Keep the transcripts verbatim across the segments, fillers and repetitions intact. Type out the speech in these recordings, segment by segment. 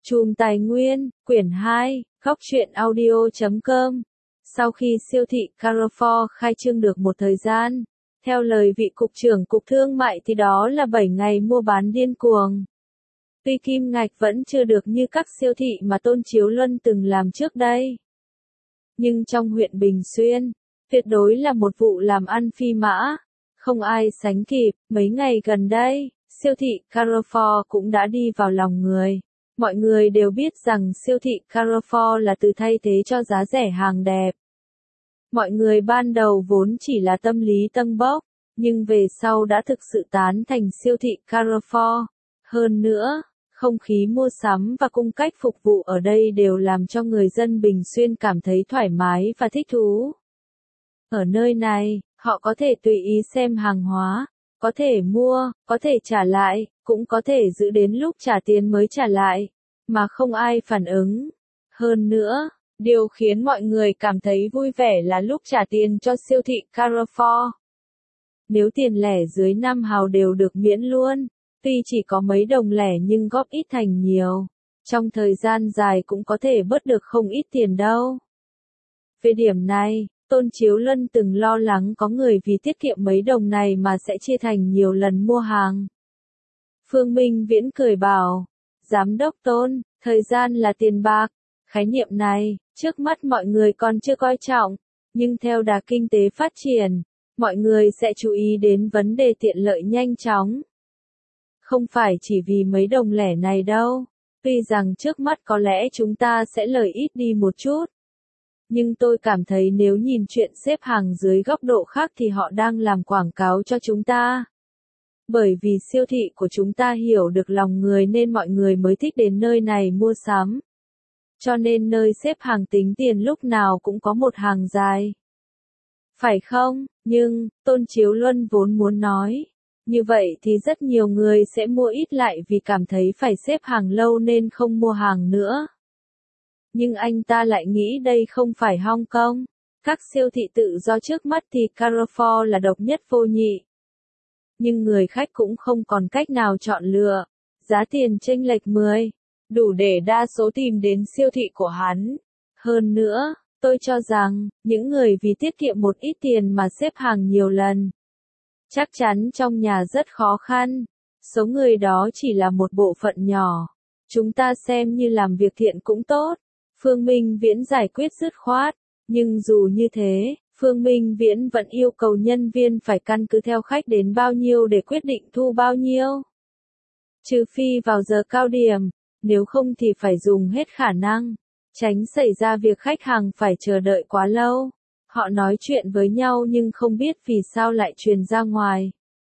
Chùm Tài nguyên, quyển hai, góc truyện audio chấm com. Sau khi siêu thị Carrefour khai trương được một thời gian, theo lời vị cục trưởng Cục Thương mại thì đó là bảy ngày mua bán điên cuồng. Tuy kim ngạch vẫn chưa được như các siêu thị mà Tôn Chiếu Luân từng làm trước đây, nhưng trong huyện Bình Xuyên, tuyệt đối là một vụ làm ăn phi mã, không ai sánh kịp. Mấy ngày gần đây, siêu thị Carrefour cũng đã đi vào lòng người. Mọi người đều biết rằng siêu thị Carrefour là từ thay thế cho giá rẻ hàng đẹp. Mọi người ban đầu vốn chỉ là tâm lý tâng bốc, nhưng về sau đã thực sự tán thành siêu thị Carrefour. Hơn nữa, không khí mua sắm và cung cách phục vụ ở đây đều làm cho người dân Bình Xuyên cảm thấy thoải mái và thích thú. Ở nơi này, họ có thể tùy ý xem hàng hóa, có thể mua, có thể trả lại, cũng có thể giữ đến lúc trả tiền mới trả lại, mà không ai phản ứng. Hơn nữa, điều khiến mọi người cảm thấy vui vẻ là lúc trả tiền cho siêu thị Carrefour. Nếu tiền lẻ dưới năm hào đều được miễn luôn, tuy chỉ có mấy đồng lẻ nhưng góp ít thành nhiều. Trong thời gian dài cũng có thể bớt được không ít tiền đâu. Về điểm này, Tôn Chiếu Luân từng lo lắng có người vì tiết kiệm mấy đồng này mà sẽ chia thành nhiều lần mua hàng. Phương Minh Viễn cười bảo, Giám đốc Tôn, thời gian là tiền bạc. Khái niệm này, trước mắt mọi người còn chưa coi trọng, nhưng theo đà kinh tế phát triển, mọi người sẽ chú ý đến vấn đề tiện lợi nhanh chóng. Không phải chỉ vì mấy đồng lẻ này đâu, tuy rằng trước mắt có lẽ chúng ta sẽ lời ít đi một chút. Nhưng tôi cảm thấy nếu nhìn chuyện xếp hàng dưới góc độ khác thì họ đang làm quảng cáo cho chúng ta. Bởi vì siêu thị của chúng ta hiểu được lòng người nên mọi người mới thích đến nơi này mua sắm. Cho nên nơi xếp hàng tính tiền lúc nào cũng có một hàng dài. Phải không? Nhưng, Tôn Chiếu Luân vốn muốn nói. Như vậy thì rất nhiều người sẽ mua ít lại vì cảm thấy phải xếp hàng lâu nên không mua hàng nữa. Nhưng anh ta lại nghĩ đây không phải Hong Kong. Các siêu thị tự do trước mắt thì Carrefour là độc nhất vô nhị. Nhưng người khách cũng không còn cách nào chọn lựa. Giá tiền chênh lệch mười, đủ để đa số tìm đến siêu thị của hắn. Hơn nữa, tôi cho rằng, những người vì tiết kiệm một ít tiền mà xếp hàng nhiều lần, chắc chắn trong nhà rất khó khăn. Số người đó chỉ là một bộ phận nhỏ. Chúng ta xem như làm việc thiện cũng tốt. Phương Minh Viễn giải quyết dứt khoát. Nhưng dù như thế, Phương Minh Viễn vẫn yêu cầu nhân viên phải căn cứ theo khách đến bao nhiêu để quyết định thu bao nhiêu. Trừ phi vào giờ cao điểm, nếu không thì phải dùng hết khả năng, tránh xảy ra việc khách hàng phải chờ đợi quá lâu. Họ nói chuyện với nhau nhưng không biết vì sao lại truyền ra ngoài.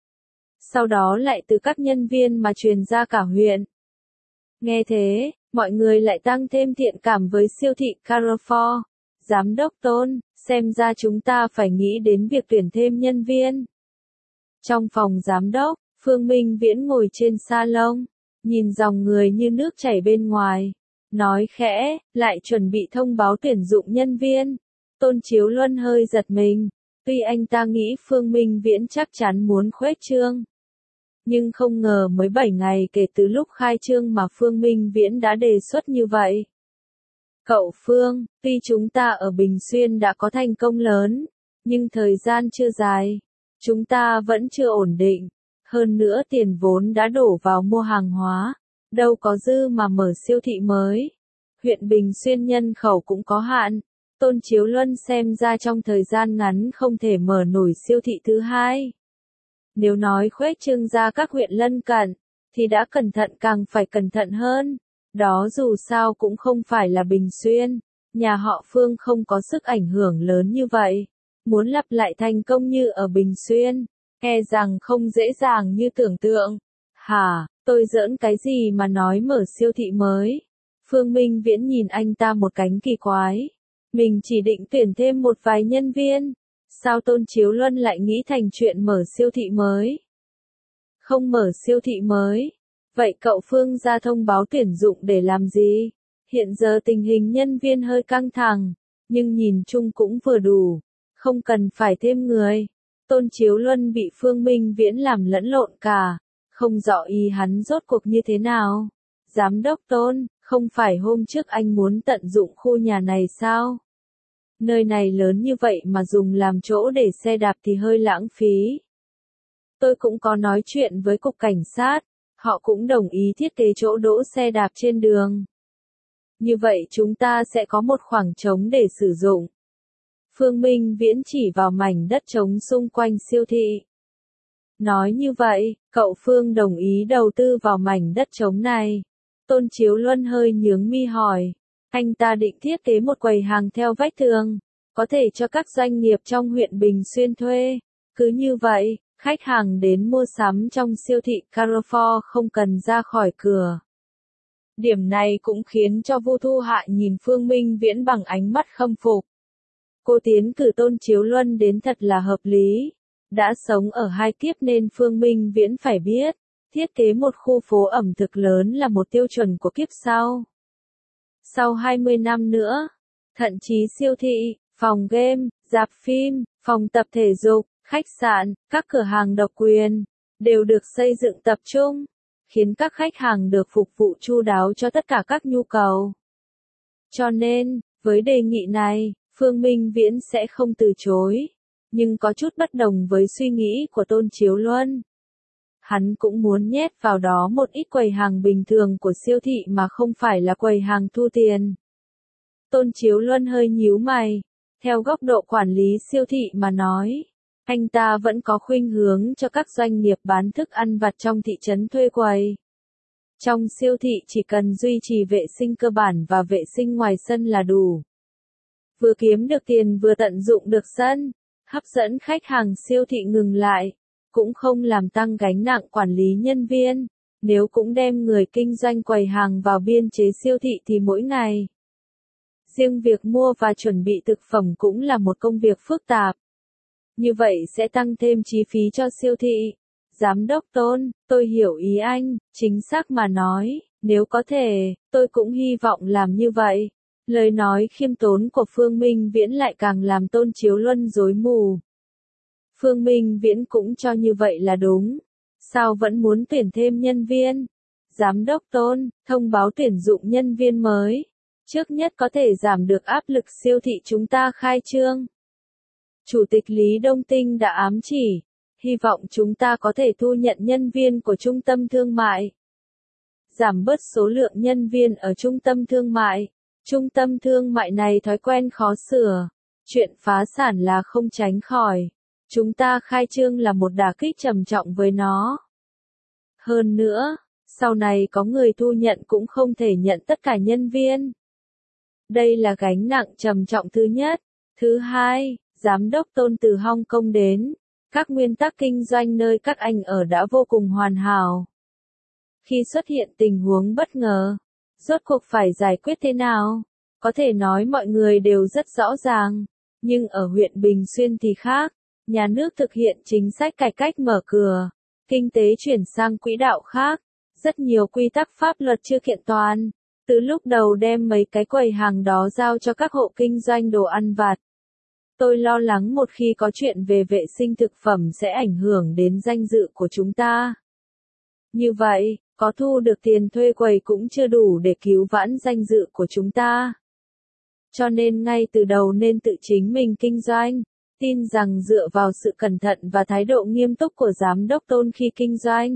Sau đó lại từ các nhân viên mà truyền ra cả huyện. Nghe thế, mọi người lại tăng thêm thiện cảm với siêu thị Carrefour. Giám đốc Tôn, xem ra chúng ta phải nghĩ đến việc tuyển thêm nhân viên. Trong phòng giám đốc, Phương Minh Viễn ngồi trên salon, nhìn dòng người như nước chảy bên ngoài, nói khẽ, lại chuẩn bị thông báo tuyển dụng nhân viên. Tôn Chiếu Luân hơi giật mình, tuy anh ta nghĩ Phương Minh Viễn chắc chắn muốn khuếch trương. Nhưng không ngờ mới bảy ngày kể từ lúc khai trương mà Phương Minh Viễn đã đề xuất như vậy. Cậu Phương, tuy chúng ta ở Bình Xuyên đã có thành công lớn, nhưng thời gian chưa dài, chúng ta vẫn chưa ổn định. Hơn nữa tiền vốn đã đổ vào mua hàng hóa, đâu có dư mà mở siêu thị mới. Huyện Bình Xuyên nhân khẩu cũng có hạn. Tôn Chiếu Luân xem ra trong thời gian ngắn không thể mở nổi siêu thị thứ hai. Nếu nói khuếch trương ra các huyện lân cận, thì đã cẩn thận càng phải cẩn thận hơn. Đó dù sao cũng không phải là Bình Xuyên, nhà họ Phương không có sức ảnh hưởng lớn như vậy. Muốn lặp lại thành công như ở Bình Xuyên, e rằng không dễ dàng như tưởng tượng. Hả, tôi giỡn cái gì mà nói mở siêu thị mới? Phương Minh Viễn nhìn anh ta một cánh kỳ quái. Mình chỉ định tuyển thêm một vài nhân viên. Sao Tôn Chiếu Luân lại nghĩ thành chuyện mở siêu thị mới? Không mở siêu thị mới. Vậy cậu Phương ra thông báo tuyển dụng để làm gì? Hiện giờ tình hình nhân viên hơi căng thẳng, nhưng nhìn chung cũng vừa đủ. Không cần phải thêm người. Tôn Chiếu Luân bị Phương Minh Viễn làm lẫn lộn cả. Không rõ ý hắn rốt cuộc như thế nào. Giám đốc Tôn, Không phải hôm trước anh muốn tận dụng khu nhà này sao? Nơi này lớn như vậy mà dùng làm chỗ để xe đạp thì hơi lãng phí. Tôi cũng có nói chuyện với cục cảnh sát, họ cũng đồng ý thiết kế chỗ đỗ xe đạp trên đường. Như vậy chúng ta sẽ có một khoảng trống để sử dụng. Phương Minh Viễn chỉ vào mảnh đất trống xung quanh siêu thị. Nói như vậy, cậu Phương đồng ý đầu tư vào mảnh đất trống này. Tôn Chiếu Luân hơi nhướng mi hỏi. Anh ta định thiết kế một quầy hàng theo vách tường, có thể cho các doanh nghiệp trong huyện Bình Xuyên thuê. Cứ như vậy, khách hàng đến mua sắm trong siêu thị Carrefour không cần ra khỏi cửa. Điểm này cũng khiến cho Vu Thu Hạ nhìn Phương Minh Viễn bằng ánh mắt khâm phục. Cô tiến cử Tôn Chiếu Luân đến thật là hợp lý. Đã sống ở hai kiếp nên Phương Minh Viễn phải biết, thiết kế một khu phố ẩm thực lớn là một tiêu chuẩn của kiếp sau. Sau hai mươi năm nữa, thậm chí siêu thị, phòng game, rạp phim, phòng tập thể dục, khách sạn, các cửa hàng độc quyền, đều được xây dựng tập trung, khiến các khách hàng được phục vụ chu đáo cho tất cả các nhu cầu. Cho nên, với đề nghị này, Phương Minh Viễn sẽ không từ chối, nhưng có chút bất đồng với suy nghĩ của Tôn Chiếu Luân. Hắn cũng muốn nhét vào đó một ít quầy hàng bình thường của siêu thị mà không phải là quầy hàng thu tiền. Tôn Chiếu Luân hơi nhíu mày, theo góc độ quản lý siêu thị mà nói, anh ta vẫn có khuynh hướng cho các doanh nghiệp bán thức ăn vặt trong thị trấn thuê quầy. Trong siêu thị chỉ cần duy trì vệ sinh cơ bản và vệ sinh ngoài sân là đủ. Vừa kiếm được tiền vừa tận dụng được sân, hấp dẫn khách hàng siêu thị ngừng lại, cũng không làm tăng gánh nặng quản lý nhân viên, nếu cũng đem người kinh doanh quầy hàng vào biên chế siêu thị thì mỗi ngày. Riêng việc mua và chuẩn bị thực phẩm cũng là một công việc phức tạp. Như vậy sẽ tăng thêm chi phí cho siêu thị. Giám đốc Tôn, tôi hiểu ý anh, chính xác mà nói, nếu có thể, tôi cũng hy vọng làm như vậy. Lời nói khiêm tốn của Phương Minh Viễn lại càng làm Tôn Chiếu Luân rối mù. Phương Minh Viễn cũng cho như vậy là đúng. Sao vẫn muốn tuyển thêm nhân viên? Giám đốc Tôn, thông báo tuyển dụng nhân viên mới. Trước nhất có thể giảm được áp lực siêu thị chúng ta khai trương. Chủ tịch Lý Đông Tinh đã ám chỉ, hy vọng chúng ta có thể thu nhận nhân viên của trung tâm thương mại. Giảm bớt số lượng nhân viên ở trung tâm thương mại. Trung tâm thương mại này thói quen khó sửa. Chuyện phá sản là không tránh khỏi. Chúng ta khai trương là một đả kích trầm trọng với nó. Hơn nữa, sau này có người thu nhận cũng không thể nhận tất cả nhân viên. Đây là gánh nặng trầm trọng thứ nhất. Thứ hai, Giám đốc Tôn từ Hong Kong đến. Các nguyên tắc kinh doanh nơi các anh ở đã vô cùng hoàn hảo. Khi xuất hiện tình huống bất ngờ, rốt cuộc phải giải quyết thế nào? Có thể nói mọi người đều rất rõ ràng. Nhưng ở huyện Bình Xuyên thì khác. Nhà nước thực hiện chính sách cải cách mở cửa. Kinh tế chuyển sang quỹ đạo khác. Rất nhiều quy tắc pháp luật chưa kiện toàn. Từ lúc đầu đem mấy cái quầy hàng đó giao cho các hộ kinh doanh đồ ăn vặt. Tôi lo lắng một khi có chuyện về vệ sinh thực phẩm sẽ ảnh hưởng đến danh dự của chúng ta. Như vậy, có thu được tiền thuê quầy cũng chưa đủ để cứu vãn danh dự của chúng ta. Cho nên ngay từ đầu nên tự chính mình kinh doanh. Tin rằng dựa vào sự cẩn thận và thái độ nghiêm túc của Giám đốc Tôn khi kinh doanh,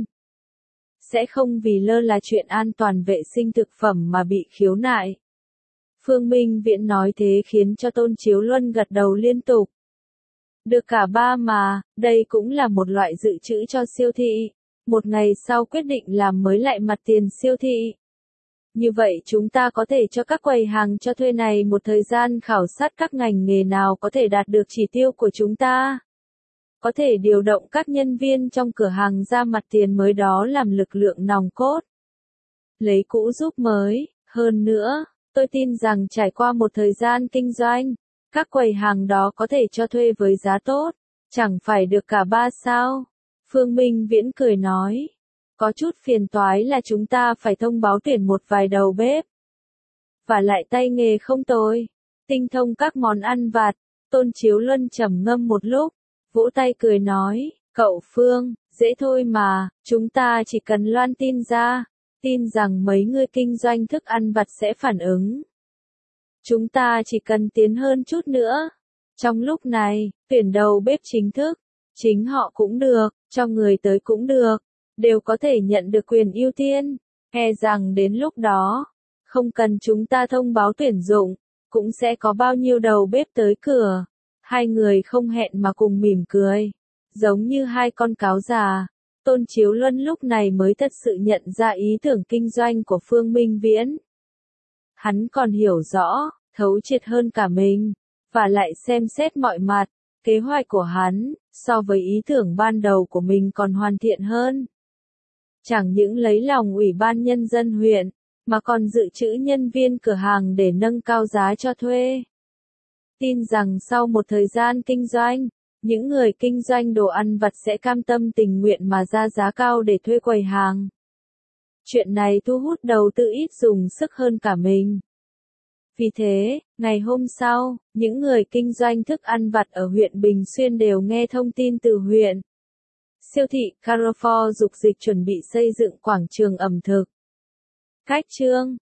sẽ không vì lơ là chuyện an toàn vệ sinh thực phẩm mà bị khiếu nại. Phương Minh Viễn nói thế khiến cho Tôn Chiếu Luân gật đầu liên tục. Được cả ba mà, đây cũng là một loại dự trữ cho siêu thị. Một ngày sau quyết định làm mới lại mặt tiền siêu thị. Như vậy chúng ta có thể cho các quầy hàng cho thuê này một thời gian khảo sát các ngành nghề nào có thể đạt được chỉ tiêu của chúng ta. Có thể điều động các nhân viên trong cửa hàng ra mặt tiền mới đó làm lực lượng nòng cốt. Lấy cũ giúp mới, hơn nữa, tôi tin rằng trải qua một thời gian kinh doanh, các quầy hàng đó có thể cho thuê với giá tốt, chẳng phải được cả ba sao. Phương Minh Viễn cười nói. Có chút phiền toái là chúng ta phải thông báo tuyển một vài đầu bếp. Và lại tay nghề không tồi. Tinh thông các món ăn vặt. Tôn Chiếu Luân trầm ngâm một lúc. Vỗ tay cười nói. Cậu Phương, dễ thôi mà. Chúng ta chỉ cần loan tin ra. tin rằng mấy người kinh doanh thức ăn vặt sẽ phản ứng. Chúng ta chỉ cần tiến hơn chút nữa. Trong lúc này, tuyển đầu bếp chính thức, chính họ cũng được, cho người tới cũng được, đều có thể nhận được quyền ưu tiên. E rằng đến lúc đó, không cần chúng ta thông báo tuyển dụng, cũng sẽ có bao nhiêu đầu bếp tới cửa. Hai người không hẹn mà cùng mỉm cười, giống như hai con cáo già. Tôn Chiếu Luân lúc này mới thật sự nhận ra ý tưởng kinh doanh của Phương Minh Viễn. Hắn còn hiểu rõ, thấu triệt hơn cả mình, và lại xem xét mọi mặt, kế hoạch của hắn, so với ý tưởng ban đầu của mình còn hoàn thiện hơn. Chẳng những lấy lòng Ủy ban Nhân dân huyện, mà còn dự trữ nhân viên cửa hàng để nâng cao giá cho thuê. Tin rằng sau một thời gian kinh doanh, những người kinh doanh đồ ăn vặt sẽ cam tâm tình nguyện mà ra giá cao để thuê quầy hàng. Chuyện này thu hút đầu tư ít dùng sức hơn cả mình. Vì thế, ngày hôm sau, những người kinh doanh thức ăn vặt ở huyện Bình Xuyên đều nghe thông tin từ huyện. Siêu thị Carrefour dục dịch chuẩn bị xây dựng quảng trường ẩm thực. Cách chương